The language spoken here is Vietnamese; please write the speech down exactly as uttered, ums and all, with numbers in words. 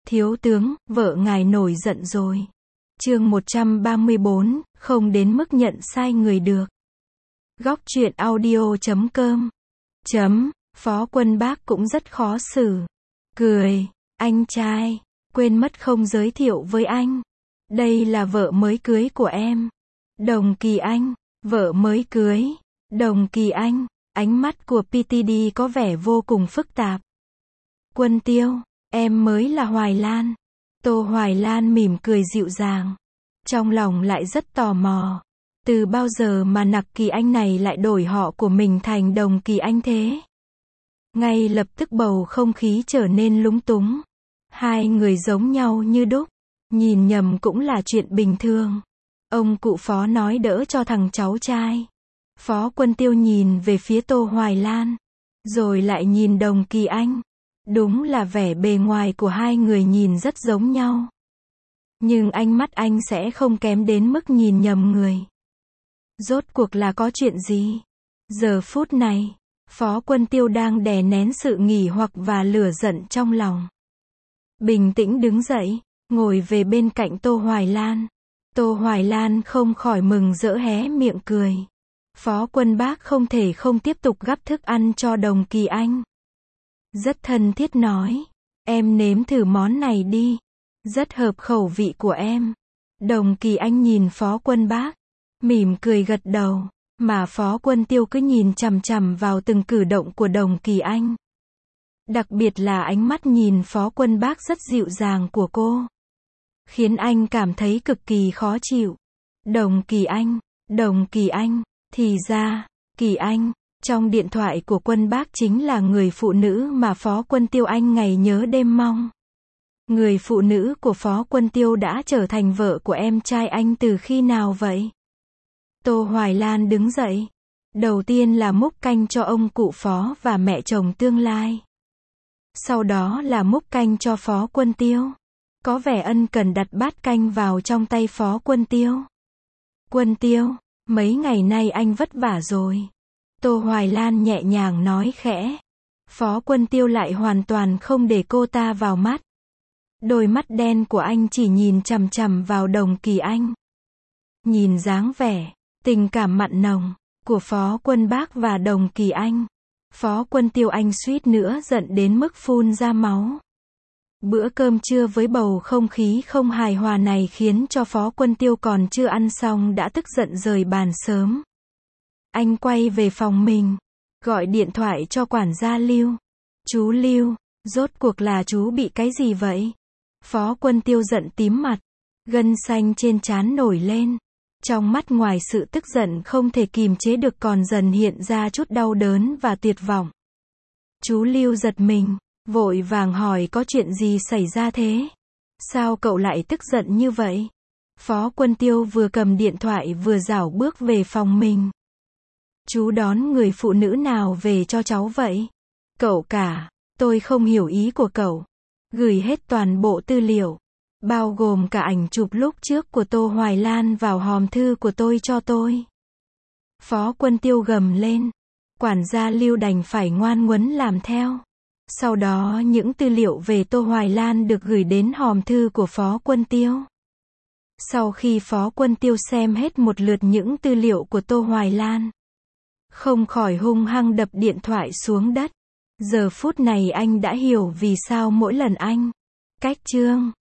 Thiếu tướng, vợ ngài nổi giận rồi. Chương một trăm ba mươi bốn, không đến mức nhận sai người được. Góc truyện audio chấm com. Chấm, Phó Quân Bác cũng rất khó xử. Cười, anh trai, quên mất không giới thiệu với anh. Đây là vợ mới cưới của em. Đồng Kỳ Anh, vợ mới cưới. Đồng Kỳ Anh, ánh mắt của pê tê đê có vẻ vô cùng phức tạp. Quân Tiêu, em mới là Hoài Lan. Tô Hoài Lan mỉm cười dịu dàng. Trong lòng lại rất tò mò. Từ bao giờ mà Nặc Kỳ Anh này lại đổi họ của mình thành Đồng Kỳ Anh thế? Ngay lập tức bầu không khí trở nên lúng túng. Hai người giống nhau như đúc. Nhìn nhầm cũng là chuyện bình thường. Ông cụ Phó nói đỡ cho thằng cháu trai. Phó Quân Tiêu nhìn về phía Tô Hoài Lan. Rồi lại nhìn Đồng Kỳ Anh. Đúng là vẻ bề ngoài của hai người nhìn rất giống nhau. Nhưng ánh mắt anh sẽ không kém đến mức nhìn nhầm người. Rốt cuộc là có chuyện gì? Giờ phút này, Phó Quân Tiêu đang đè nén sự nghỉ hoặc và lửa giận trong lòng. Bình tĩnh đứng dậy, ngồi về bên cạnh Tô Hoài Lan. Tô Hoài Lan không khỏi mừng rỡ hé miệng cười. Phó Quân Bác không thể không tiếp tục gắp thức ăn cho Đồng Kỳ Anh. Rất thân thiết nói, em nếm thử món này đi. Rất hợp khẩu vị của em. Đồng Kỳ Anh nhìn Phó Quân Bác, mỉm cười gật đầu, mà Phó Quân Tiêu cứ nhìn chằm chằm vào từng cử động của Đồng Kỳ Anh. Đặc biệt là ánh mắt nhìn Phó Quân Bác rất dịu dàng của cô. Khiến anh cảm thấy cực kỳ khó chịu. Đồng Kỳ Anh, Đồng Kỳ Anh, thì ra, Kỳ Anh, trong điện thoại của Quân Bác chính là người phụ nữ mà Phó Quân Tiêu anh ngày nhớ đêm mong. Người phụ nữ của Phó Quân Tiêu đã trở thành vợ của em trai anh từ khi nào vậy? Tô Hoài Lan đứng dậy. Đầu tiên là múc canh cho ông cụ Phó và mẹ chồng tương lai. Sau đó là múc canh cho Phó Quân Tiêu. Có vẻ ân cần đặt bát canh vào trong tay Phó Quân Tiêu. Quân Tiêu, mấy ngày nay anh vất vả rồi. Tô Hoài Lan nhẹ nhàng nói khẽ. Phó Quân Tiêu lại hoàn toàn không để cô ta vào mắt. Đôi mắt đen của anh chỉ nhìn chằm chằm vào Đồng Kỳ Anh. Nhìn dáng vẻ, tình cảm mặn nồng của Phó Quân Bác và Đồng Kỳ Anh. Phó Quân Tiêu anh suýt nữa giận đến mức phun ra máu. Bữa cơm trưa với bầu không khí không hài hòa này khiến cho Phó Quân Tiêu còn chưa ăn xong đã tức giận rời bàn sớm. Anh quay về phòng mình, gọi điện thoại cho quản gia Lưu. Chú Lưu, rốt cuộc là chú bị cái gì vậy? Phó Quân Tiêu giận tím mặt, gân xanh trên trán nổi lên. Trong mắt ngoài sự tức giận không thể kìm chế được còn dần hiện ra chút đau đớn và tuyệt vọng. Chú Lưu giật mình, vội vàng hỏi có chuyện gì xảy ra thế? Sao cậu lại tức giận như vậy? Phó Quân Tiêu vừa cầm điện thoại vừa rảo bước về phòng mình. Chú đón người phụ nữ nào về cho cháu vậy? Cậu cả, tôi không hiểu ý của cậu. Gửi hết toàn bộ tư liệu, bao gồm cả ảnh chụp lúc trước của Tô Hoài Lan vào hòm thư của tôi cho tôi. Phó Quân Tiêu gầm lên. Quản gia Lưu đành phải ngoan ngoãn làm theo. Sau đó những tư liệu về Tô Hoài Lan được gửi đến hòm thư của Phó Quân Tiêu. Sau khi Phó Quân Tiêu xem hết một lượt những tư liệu của Tô Hoài Lan, không khỏi hung hăng đập điện thoại xuống đất. Giờ phút này anh đã hiểu vì sao mỗi lần anh cách chương